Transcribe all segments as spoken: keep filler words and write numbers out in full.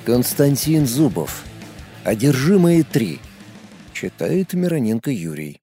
Константин Зубов. Одержимые три. Читает Мироненко Юрий.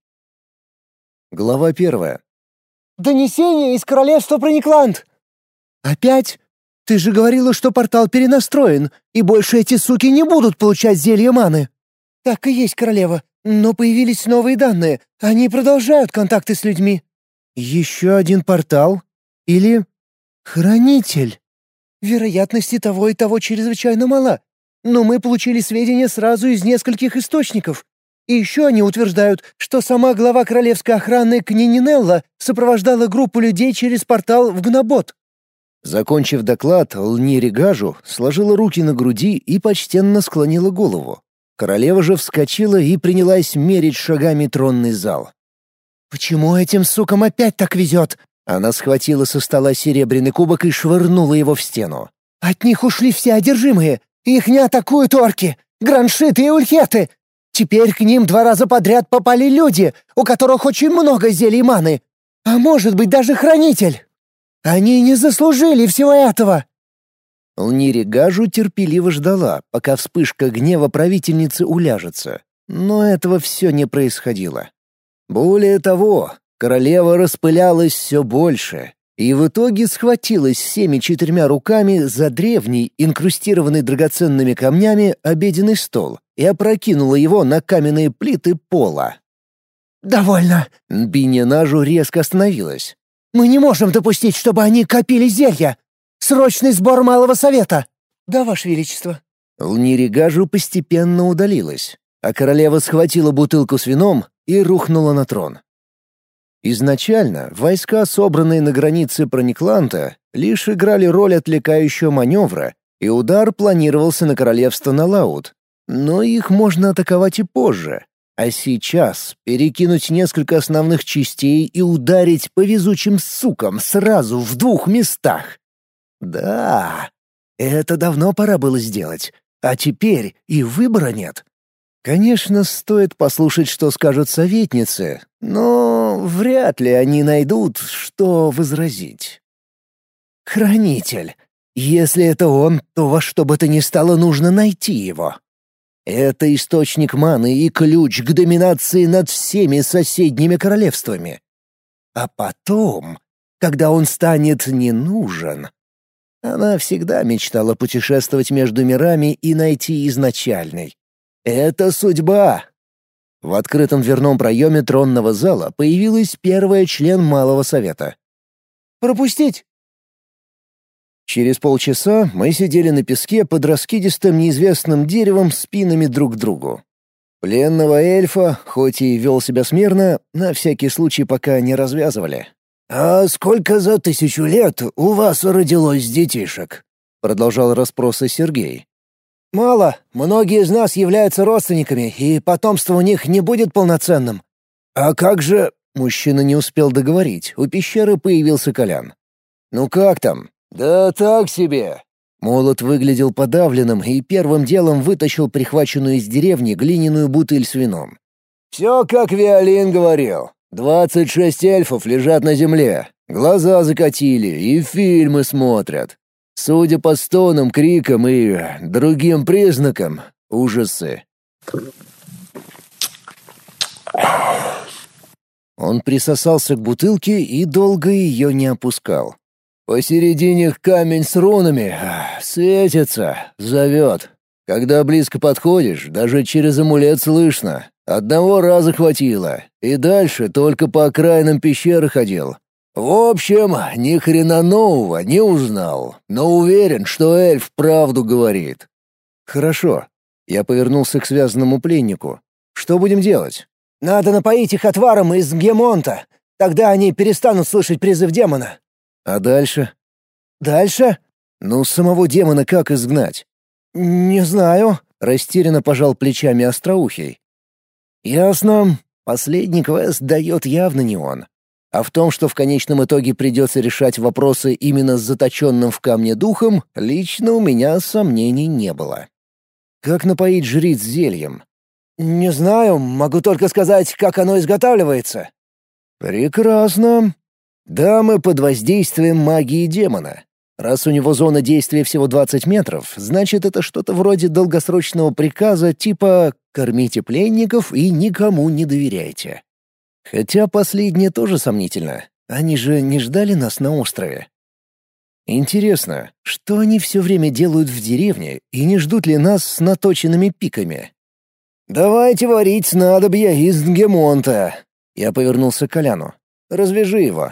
Глава первая. «Донесение из королевства Проникланд!» «Опять? Ты же говорила, что портал перенастроен, и больше эти суки не будут получать зелье маны!» «Так и есть, королева, но появились новые данные. Они продолжают контакты с людьми». «Еще один портал? Или... хранитель?» «Вероятности того и того чрезвычайно мала, но мы получили сведения сразу из нескольких источников. И еще они утверждают, что сама глава королевской охраны Кнининелла сопровождала группу людей через портал в Гнобот». Закончив доклад, Лнири Гажу сложила руки на груди и почтенно склонила голову. Королева же вскочила и принялась мерить шагами тронный зал. «Почему этим сукам опять так везет?» Она схватила со стола серебряный кубок и швырнула его в стену. «От них ушли все одержимые. Их не атакуют орки, граншиты и ульхеты. Теперь к ним два раза подряд попали люди, у которых очень много зелий маны. А может быть, даже хранитель. Они не заслужили всего этого». Лнири Гажу терпеливо ждала, пока вспышка гнева правительницы уляжется. Но этого все не происходило. Более того, королева распылялась все больше, и в итоге схватилась всеми четырьмя руками за древний, инкрустированный драгоценными камнями, обеденный стол и опрокинула его на каменные плиты пола. «Довольно!» Нбинья-Нажу резко остановилась. «Мы не можем допустить, чтобы они копили зелья! Срочный сбор Малого Совета!» «Да, Ваше Величество!» Лнири Гажу постепенно удалилась, а королева схватила бутылку с вином и рухнула на трон. Изначально войска, собранные на границе Проникланта, лишь играли роль отвлекающего маневра, и удар планировался на королевство Налаут. Но их можно атаковать и позже. А сейчас перекинуть несколько основных частей и ударить по везучим сукам сразу в двух местах. Да, это давно пора было сделать, а теперь и выбора нет. Конечно, стоит послушать, что скажут советницы, но вряд ли они найдут, что возразить. Хранитель. Если это он, то во что бы то ни стало нужно найти его. Это источник маны и ключ к доминации над всеми соседними королевствами. А потом, когда он станет не нужен... Она всегда мечтала путешествовать между мирами и найти изначальный. Это судьба. В открытом дверном проеме тронного зала появилась первая член Малого Совета. «Пропустить!» Через полчаса мы сидели на песке под раскидистым неизвестным деревом спинами друг к другу. Пленного эльфа, хоть и вел себя смирно, на всякий случай пока не развязывали. «А сколько за тысячу лет у вас родилось детишек?» — продолжал расспросы Сергей. «Мало. Многие из нас являются родственниками, и потомство у них не будет полноценным». «А как же...» — мужчина не успел договорить, у пещеры появился Колян. «Ну как там?» «Да так себе». Молот выглядел подавленным и первым делом вытащил прихваченную из деревни глиняную бутыль с вином. «Все, как Виолин говорил. Двадцать шесть эльфов лежат на земле, глаза закатили и фильмы смотрят. Судя по стонам, крикам и другим признакам, ужасы». Он присосался к бутылке и долго ее не опускал. «Посередине камень с рунами, светится, зовет. Когда близко подходишь, даже через амулет слышно. Одного раза хватило, и дальше только по окраинам пещеры ходил. В общем, ни хрена нового не узнал, но уверен, что эльф правду говорит». «Хорошо». Я повернулся к связанному пленнику. «Что будем делать?» «Надо напоить их отваром из Гемонта. Тогда они перестанут слышать призыв демона». «А дальше?» «Дальше?» «Ну, самого демона как изгнать?» «Не знаю», — растерянно пожал плечами Остроухий. «Ясно. Последний квест дает явно не он. А в том, что в конечном итоге придется решать вопросы именно с заточенным в камне духом, лично у меня сомнений не было. Как напоить жриц зельем?» «Не знаю. Могу только сказать, как оно изготавливается». «Прекрасно. Дамы под воздействием магии демона. Раз у него зона действия всего двадцать метров, значит, это что-то вроде долгосрочного приказа типа «кормите пленников и никому не доверяйте». Хотя последнее тоже сомнительно. Они же не ждали нас на острове. Интересно, что они все время делают в деревне и не ждут ли нас с наточенными пиками? «Давайте варить снадобья из нгемонта!» Я повернулся к Коляну. «Развяжи его».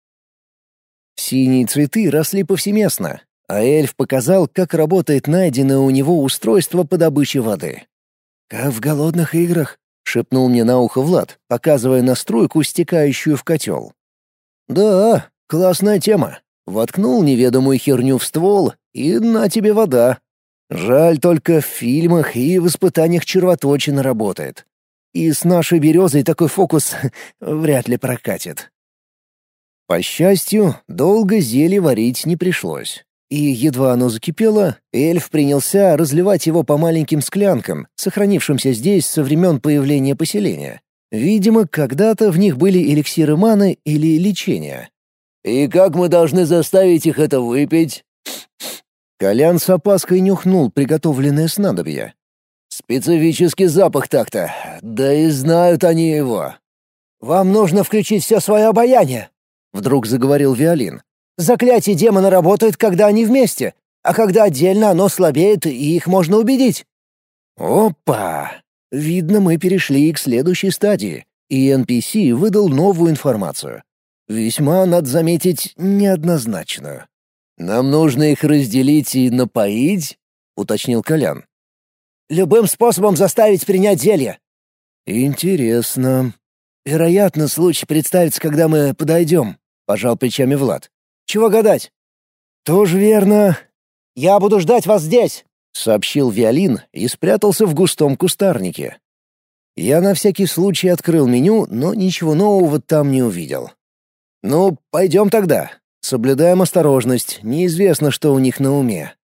Синие цветы росли повсеместно, а эльф показал, как работает найденное у него устройство по добыче воды. «Как в голодных играх», — шепнул мне на ухо Влад, показывая на струйку, стекающую в котел. «Да, классная тема. Воткнул неведомую херню в ствол, и на тебе вода. Жаль, только в фильмах и в испытаниях червоточина работает. И с нашей березой такой фокус вряд ли прокатит». По счастью, долго зелье варить не пришлось. И едва оно закипело, эльф принялся разливать его по маленьким склянкам, сохранившимся здесь со времен появления поселения. Видимо, когда-то в них были эликсиры маны или лечения. «И как мы должны заставить их это выпить?» Колян с опаской нюхнул приготовленное снадобье. «Специфический запах так-то, да и знают они его». «Вам нужно включить все свое обаяние», — вдруг заговорил Виолин. «Заклятие демона работает, когда они вместе, а когда отдельно оно слабеет, и их можно убедить». «Опа! Видно, мы перешли к следующей стадии, и эн пи си выдал новую информацию. Весьма, надо заметить, неоднозначную. «Нам нужно их разделить и напоить?» — уточнил Колян. «Любым способом заставить принять зелье». «Интересно. Вероятно, случай представится, когда мы подойдем», — пожал плечами Влад. «Чего гадать?» «Тоже верно». «Я буду ждать вас здесь», — сообщил Виолин и спрятался в густом кустарнике. Я на всякий случай открыл меню, но ничего нового там не увидел. «Ну, пойдем тогда. Соблюдаем осторожность, неизвестно, что у них на уме».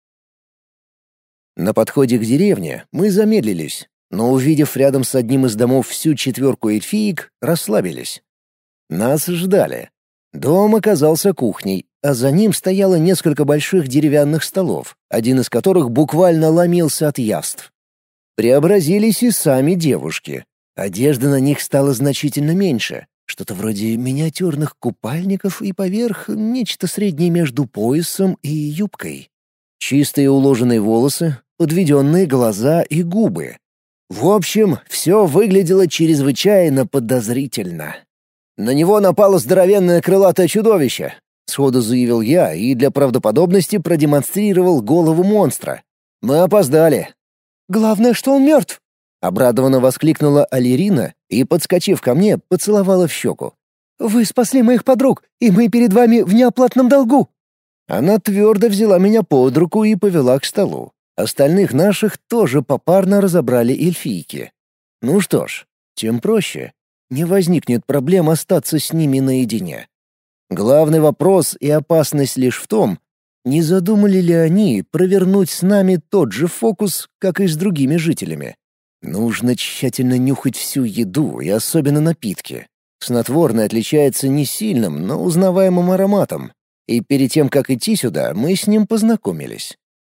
На подходе к деревне мы замедлились, но, увидев рядом с одним из домов всю четверку эльфиек, расслабились. Нас ждали. Дом оказался кухней, а за ним стояло несколько больших деревянных столов, один из которых буквально ломился от яств. Преобразились и сами девушки. Одежда на них стала значительно меньше, что-то вроде миниатюрных купальников и поверх нечто среднее между поясом и юбкой. Чистые уложенные волосы, подведенные глаза и губы. В общем, все выглядело чрезвычайно подозрительно. «На него напало здоровенное крылатое чудовище», — сходу заявил я и для правдоподобности продемонстрировал голову монстра. «Мы опоздали». «Главное, что он мертв», — обрадованно воскликнула Алирина и, подскочив ко мне, поцеловала в щеку. «Вы спасли моих подруг, и мы перед вами в неоплатном долгу». Она твердо взяла меня под руку и повела к столу. Остальных наших тоже попарно разобрали эльфийки. Ну что ж, тем проще. Не возникнет проблем остаться с ними наедине. Главный вопрос и опасность лишь в том, не задумали ли они провернуть с нами тот же фокус, как и с другими жителями. Нужно тщательно нюхать всю еду и особенно напитки. Снотворное отличается не сильным, но узнаваемым ароматом. И перед тем, как идти сюда, мы с ним познакомились.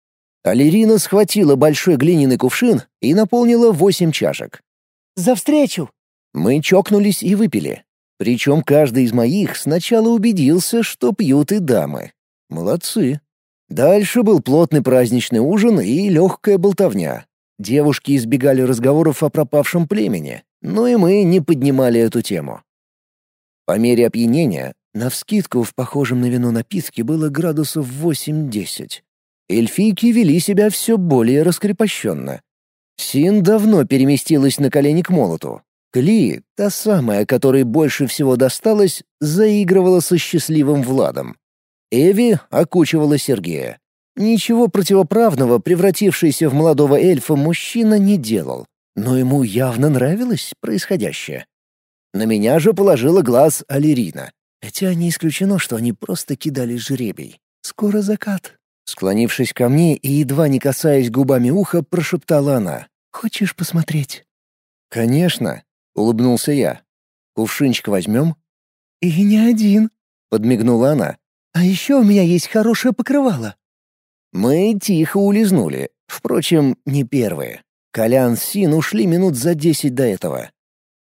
Алирина схватила большой глиняный кувшин и наполнила восемь чашек. «За встречу!» Мы чокнулись и выпили. Причем каждый из моих сначала убедился, что пьют и дамы. Молодцы. Дальше был плотный праздничный ужин и легкая болтовня. Девушки избегали разговоров о пропавшем племени, но и мы не поднимали эту тему. По мере опьянения, навскидку в похожем на вино напитке было градусов восемь-десять. Эльфийки вели себя все более раскрепощенно. Син давно переместилась на колени к молоту. Кли, та самая, которой больше всего досталось, заигрывала со счастливым Владом. Эви окучивала Сергея. Ничего противоправного превратившийся в молодого эльфа мужчина не делал, но ему явно нравилось происходящее. На меня же положила глаз Алирина, хотя не исключено, что они просто кидали жребий. «Скоро закат». Склонившись ко мне и едва не касаясь губами уха, прошептала она. «Хочешь посмотреть?» «Конечно», — улыбнулся я. «Кувшинчик возьмем?» «И не один», — подмигнула она. А еще у меня есть хорошее покрывало». Мы тихо улизнули. Впрочем, не первые. Колян с Син ушли минут за десять до этого.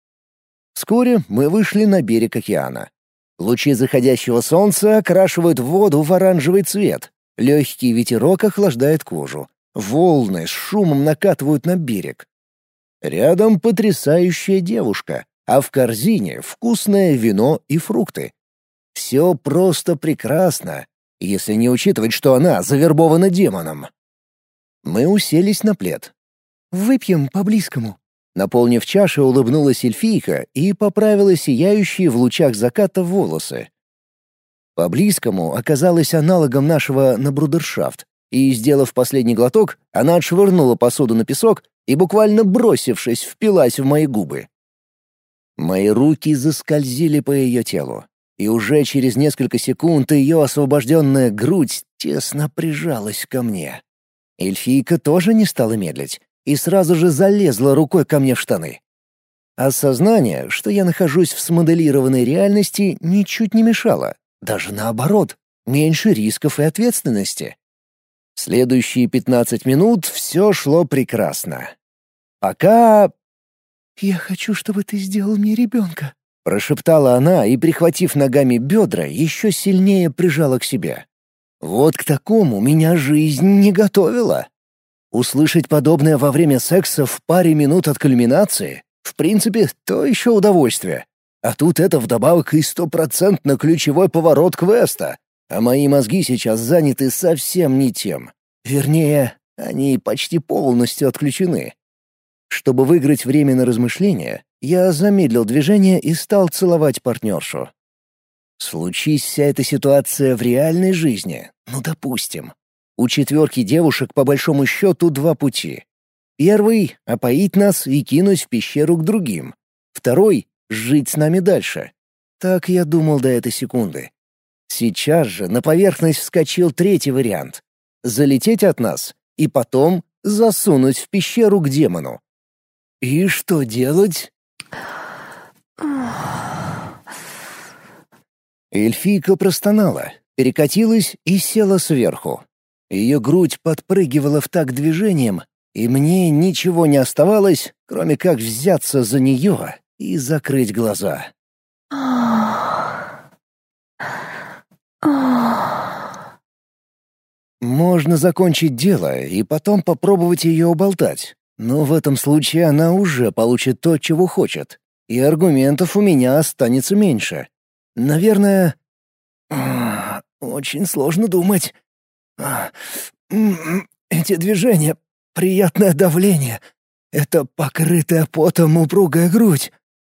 Вскоре мы вышли на берег океана. Лучи заходящего солнца окрашивают воду в оранжевый цвет. Легкий ветерок охлаждает кожу. Волны с шумом накатывают на берег. Рядом потрясающая девушка, а в корзине вкусное вино и фрукты. Все просто прекрасно, если не учитывать, что она завербована демоном. Мы уселись на плед. «Выпьем по-близкому». Наполнив чашу, улыбнулась эльфийка и поправила сияющие в лучах заката волосы. По-близкому оказалось аналогом нашего на брудершафт, и, сделав последний глоток, она отшвырнула посуду на песок и, буквально бросившись, впилась в мои губы. Мои руки заскользили по ее телу, и уже через несколько секунд ее освобожденная грудь тесно прижалась ко мне. Эльфийка тоже не стала медлить и сразу же залезла рукой ко мне в штаны. Осознание, что я нахожусь в смоделированной реальности, ничуть не мешало. Даже наоборот, меньше рисков и ответственности. Следующие пятнадцать минут все шло прекрасно. Пока... «Я хочу, чтобы ты сделал мне ребенка», — прошептала она и, прихватив ногами бедра, еще сильнее прижала к себе. Вот к такому меня жизнь не готовила. Услышать подобное во время секса в паре минут от кульминации — в принципе, то еще удовольствие. А тут это вдобавок и стопроцентно ключевой поворот квеста. А мои мозги сейчас заняты совсем не тем. Вернее, они почти полностью отключены. Чтобы выиграть время на размышления, я замедлил движение и стал целовать партнершу. Случись вся эта ситуация в реальной жизни, ну допустим. У четверки девушек по большому счету два пути. Первый — опоить нас и кинуть в пещеру к другим. Второй — жить с нами дальше. Так я думал до этой секунды. Сейчас же на поверхность вскочил третий вариант — залететь от нас и потом засунуть в пещеру к демону. И что делать? Эльфийка простонала, перекатилась и села сверху. Ее грудь подпрыгивала в такт движением, и мне ничего не оставалось, кроме как взяться за нее и закрыть глаза. Можно закончить дело и потом попробовать ее уболтать, но в этом случае она уже получит то, чего хочет, и аргументов у меня останется меньше. Наверное... Очень сложно думать. Эти движения, приятное давление. Это покрытая потом упругая грудь.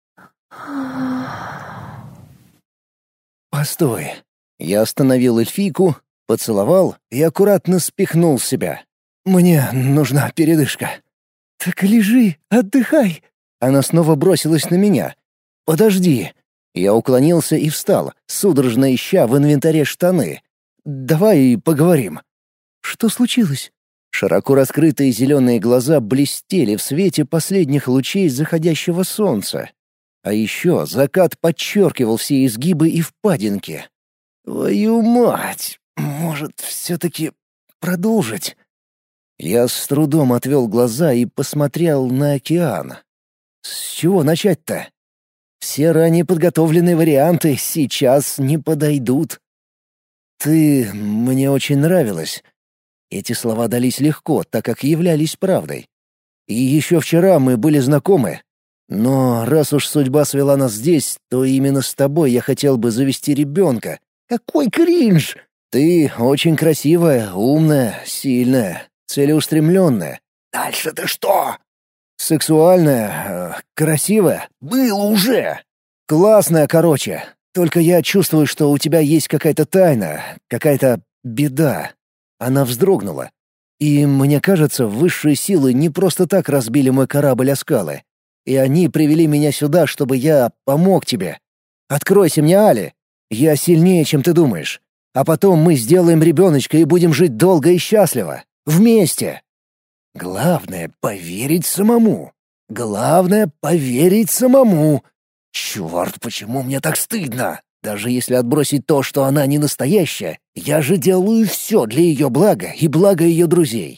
Постой. Я остановил эльфийку, поцеловал и аккуратно спихнул с себя. Мне нужна передышка. «Так лежи, отдыхай». Она снова бросилась на меня. «Подожди». Я уклонился и встал, судорожно ища в инвентаре штаны. «Давай поговорим». «Что случилось?» Широко раскрытые зеленые глаза блестели в свете последних лучей заходящего солнца. А еще закат подчеркивал все изгибы и впадинки. «Твою мать! Может, все-таки продолжить?» Я с трудом отвел глаза и посмотрел на океан. «С чего начать-то? Все ранее подготовленные варианты сейчас не подойдут. Ты мне очень нравилась». Эти слова дались легко, так как являлись правдой. И еще вчера мы были знакомы. Но раз уж судьба свела нас здесь, то именно с тобой я хотел бы завести ребенка. Какой кринж! Ты очень красивая, умная, сильная, целеустремленная. Дальше-то что? Сексуальная, красивая. Было уже. Классная, короче. Только я чувствую, что у тебя есть какая-то тайна, какая-то беда. Она вздрогнула. И мне кажется, высшие силы не просто так разбили мой корабль о скалы. И они привели меня сюда, чтобы я помог тебе. Откройся мне, Али. Я сильнее, чем ты думаешь. А потом мы сделаем ребеночка и будем жить долго и счастливо. Вместе. Главное — поверить самому. Главное — поверить самому. Черт, почему мне так стыдно? Даже если отбросить то, что она не настоящая, я же делаю все для ее блага и блага ее друзей».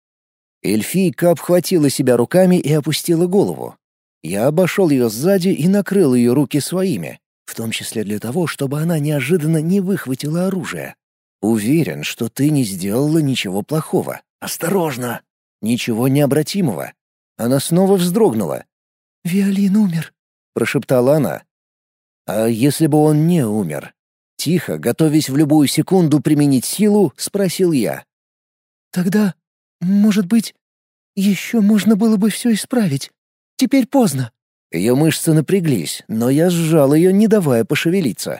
Эльфийка обхватила себя руками и опустила голову. Я обошел ее сзади и накрыл ее руки своими, в том числе для того, чтобы она неожиданно не выхватила оружие. «Уверен, что ты не сделала ничего плохого. Осторожно! Ничего необратимого». Она снова вздрогнула. «Виолин умер», — прошептала она. «А если бы он не умер?» Тихо, готовясь в любую секунду применить силу, спросил я. «Тогда, может быть, еще можно было бы все исправить. Теперь поздно». Ее мышцы напряглись, но я сжал ее, не давая пошевелиться.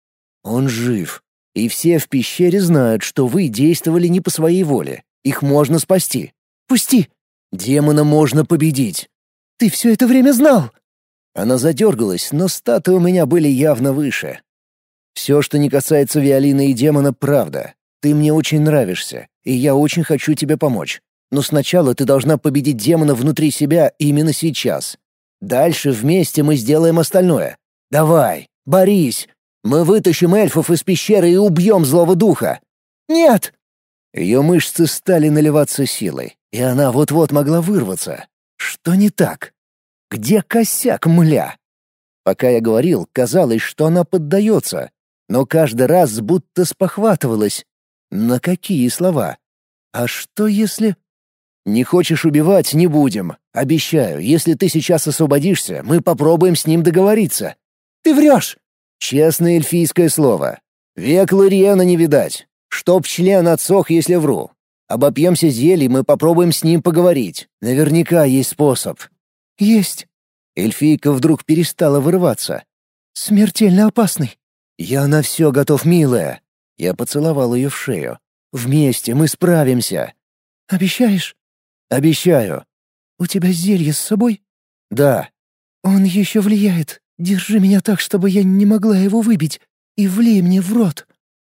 «Он жив, и все в пещере знают, что вы действовали не по своей воле. Их можно спасти. Пусти!» «Демона можно победить». «Ты все это время знал!» Она задергалась, но статы у меня были явно выше. «Все, что не касается Виолины и демона, правда. Ты мне очень нравишься, и я очень хочу тебе помочь. Но сначала ты должна победить демона внутри себя именно сейчас. Дальше вместе мы сделаем остальное. Давай, борись. Мы вытащим эльфов из пещеры и убьем злого духа». «Нет!» Ее мышцы стали наливаться силой, и она вот-вот могла вырваться. Что не так? Где косяк, мля? Пока я говорил, казалось, что она поддается, но каждый раз будто спохватывалась. На какие слова? А что если... «Не хочешь убивать — не будем. Обещаю, если ты сейчас освободишься, мы попробуем с ним договориться». «Ты врешь!» Честное эльфийское слово. Век Лориена не видать. Чтоб член отсох, если вру. Обопьемся зельем и попробуем с ним поговорить. Наверняка есть способ». «Есть». Эльфийка вдруг перестала вырываться. «Смертельно опасный». «Я на все готов, милая». Я поцеловал ее в шею. «Вместе мы справимся». «Обещаешь?» «Обещаю». «У тебя зелье с собой?» «Да». «Он еще влияет. Держи меня так, чтобы я не могла его выбить, и влей мне в рот».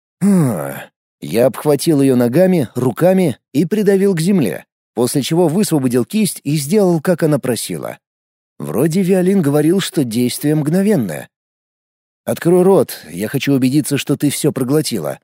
Хм. Я обхватил ее ногами, руками и придавил к земле, после чего высвободил кисть и сделал, как она просила. Вроде Виолин говорил, что действие мгновенное. «Открой рот, я хочу убедиться, что ты все проглотила».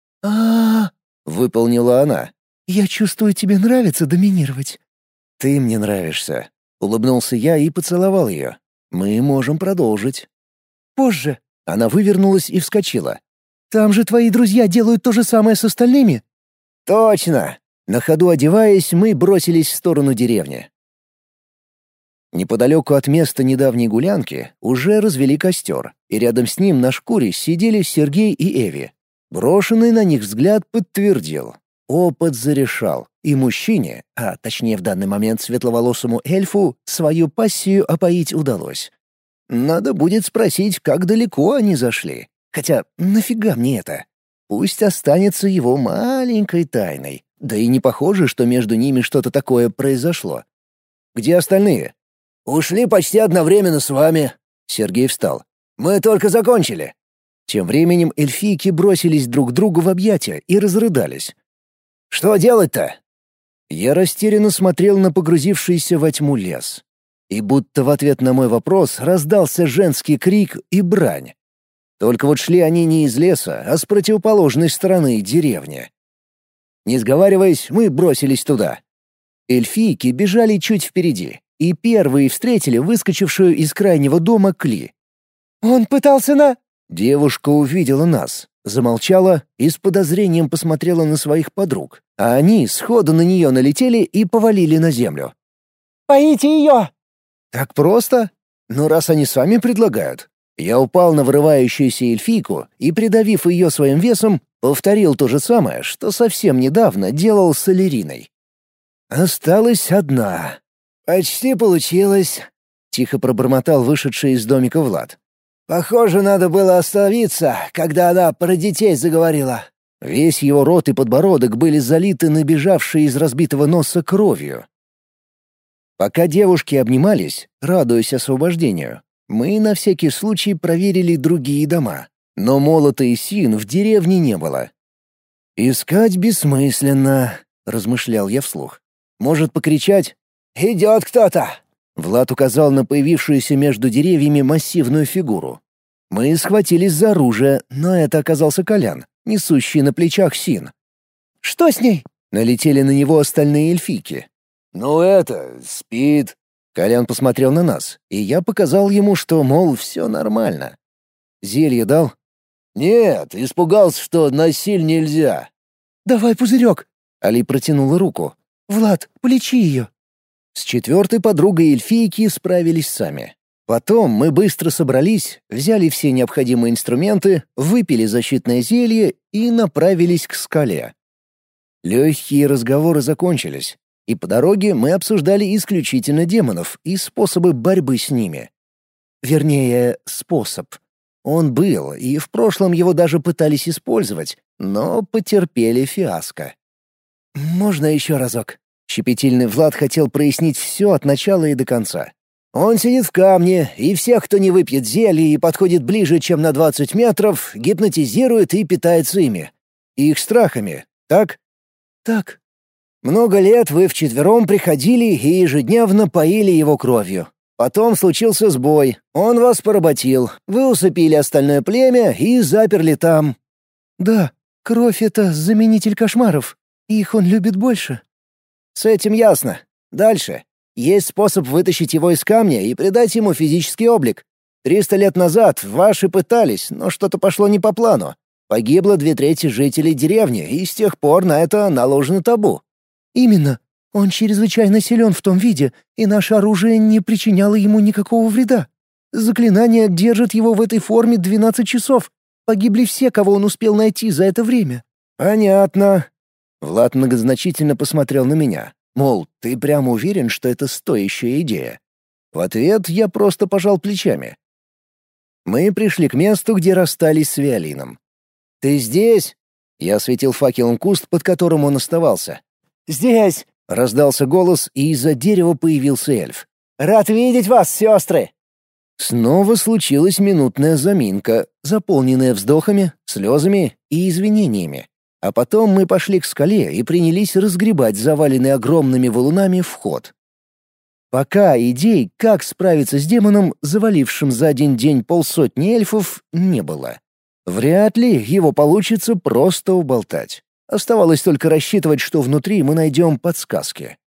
А-а-а, выполнила она. «Я чувствую, тебе нравится доминировать». «Ты мне нравишься», — улыбнулся я и поцеловал ее. «Мы можем продолжить». «Позже». Она вывернулась и вскочила. «Там же твои друзья делают то же самое с остальными». «Точно!» На ходу одеваясь, мы бросились в сторону деревни. Неподалеку от места недавней гулянки уже развели костер, и рядом с ним на шкуре сидели Сергей и Эви. Брошенный на них взгляд подтвердил. Опыт зарешал, и мужчине, а точнее в данный момент светловолосому эльфу, свою пассию опоить удалось. Надо будет спросить, как далеко они зашли. Хотя нафига мне это? Пусть останется его маленькой тайной. Да и не похоже, что между ними что-то такое произошло. «Где остальные?» «Ушли почти одновременно с вами». Сергей встал. «Мы только закончили». Тем временем эльфийки бросились друг к другу в объятия и разрыдались. «Что делать-то?» Я растерянно смотрел на погрузившийся во тьму лес. И будто в ответ на мой вопрос раздался женский крик и брань. Только вот шли они не из леса, а с противоположной стороны деревни. Не сговариваясь, мы бросились туда. Эльфийки бежали чуть впереди, и первые встретили выскочившую из крайнего дома Кли. «Он пытался на...» Девушка увидела нас, замолчала и с подозрением посмотрела на своих подруг, а они сходу на нее налетели и повалили на землю. «Поите ее!» «Так просто? Ну, раз они сами предлагают». Я упал на вырывающуюся эльфийку и, придавив ее своим весом, повторил то же самое, что совсем недавно делал с Алериной. «Осталась одна». «Почти получилось», — тихо пробормотал вышедший из домика Влад. «Похоже, надо было остановиться, когда она про детей заговорила». Весь его рот и подбородок были залиты набежавшей из разбитого носа кровью. Пока девушки обнимались, радуясь освобождению, мы на всякий случай проверили другие дома, но молота и син в деревне не было. «Искать бессмысленно», — размышлял я вслух. «Может, покричать?» «Идет кто-то!» Влад указал на появившуюся между деревьями массивную фигуру. Мы схватились за оружие, но это оказался Колян, несущий на плечах Син. «Что с ней?» — налетели на него остальные эльфийки. «Ну это, спит». Колян посмотрел на нас, и я показал ему, что, мол, все нормально. «Зелье дал?» «Нет, испугался, что насиль нельзя». «Давай пузырек!» — Али протянула руку. «Влад, полечи ее!» С четвертой подругой эльфийки справились сами. Потом мы быстро собрались, взяли все необходимые инструменты, выпили защитное зелье и направились к скале. Легкие разговоры закончились, и по дороге мы обсуждали исключительно демонов и способы борьбы с ними. Вернее, способ. Он был, и в прошлом его даже пытались использовать, но потерпели фиаско. «Можно еще разок?» Щепетильный Влад хотел прояснить все от начала и до конца. «Он сидит в камне, и всех, кто не выпьет зелье и подходит ближе, чем на двадцать метров, гипнотизирует и питается ими. Их страхами, так?» «Так». «Много лет вы вчетвером приходили и ежедневно поили его кровью. Потом случился сбой, он вас поработил, вы усыпили остальное племя и заперли там». «Да, кровь — это заменитель кошмаров. Их он любит больше». «С этим ясно. Дальше. Есть способ вытащить его из камня и придать ему физический облик. Триста лет назад ваши пытались, но что-то пошло не по плану. Погибло две трети жителей деревни, и с тех пор на это наложено табу». «Именно. Он чрезвычайно силен в том виде, и наше оружие не причиняло ему никакого вреда. Заклинание держит его в этой форме двенадцать часов. Погибли все, кого он успел найти за это время». «Понятно». Влад многозначительно посмотрел на меня. Мол, ты прямо уверен, что это стоящая идея? В ответ я просто пожал плечами. Мы пришли к месту, где расстались с Виолином. «Ты здесь?» Я осветил факелом куст, под которым он оставался. «Здесь!» — раздался голос, и из-за дерева появился эльф. «Рад видеть вас, сестры!» Снова случилась минутная заминка, заполненная вздохами, слезами и извинениями. А потом мы пошли к скале и принялись разгребать заваленный огромными валунами вход. Пока идей, как справиться с демоном, завалившим за один день полсотни эльфов, не было. Вряд ли его получится просто уболтать. Оставалось только рассчитывать, что внутри мы найдем подсказки.